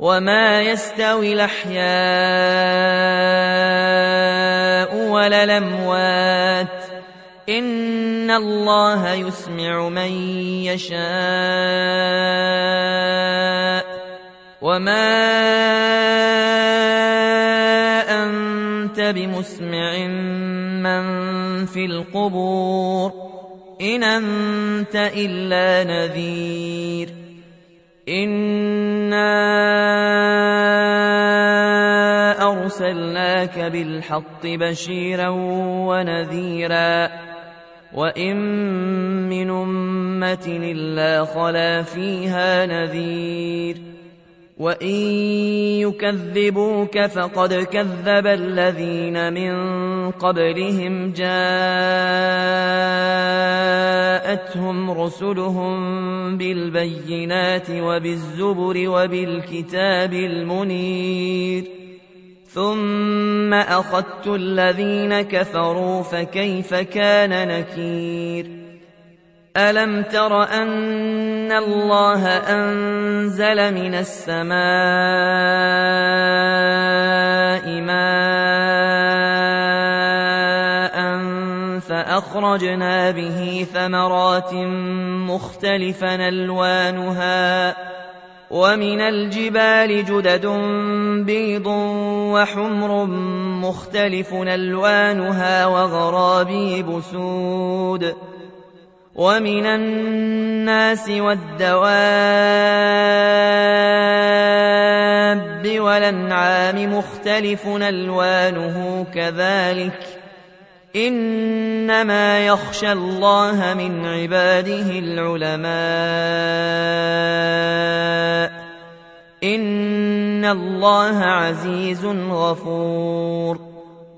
وما يستوي الأحياء ولا الأموات إن الله يسمع من يشاء وما أنت بمسمع من في القبور إن أنت إلا نذير إنا أرسلناك بالحق بشيرا ونذيرا وإن من أمة إلا خلا فيها نذير وإن يكذبوك فقد كذب الذين من قبلهم جاءتهم رسلهم بالبينات وبالزبر وبالكتاب المنير ثم أخذت الذين كفروا فكيف كان نكير ألم تر أن الله أنزل من السماء ماء فأخرجنا به ثمرات مختلفا ألوانها ومن الجبال جدد بيض وحمر مختلف ألوانها وغرابيب سود ومن الناس والدواب والأنعام مختلف ألوانه كذلك إنما يخشى الله من عباده العلماء إن الله عزيز غفور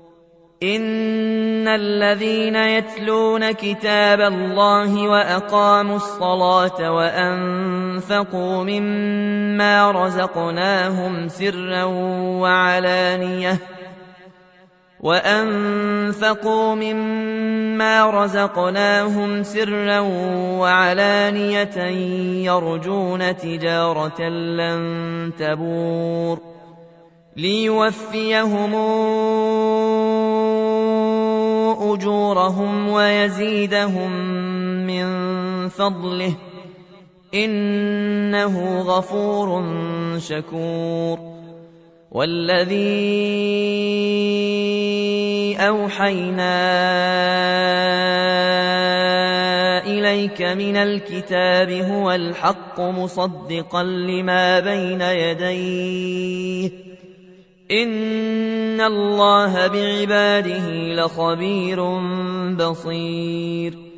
إن الذين يتلون كتاب الله وأقاموا الصلاة وأنفقوا مما رزقناهم سرا وعلانية يرجون تجارة لن تبور ليوفيهم أجورهم ويزيدهم من فضله إنه غفور شكور والذي أوحينا إليك من الكتاب هو الحق مصدقا لما بين يديه إن الله بعباده لخبير بصير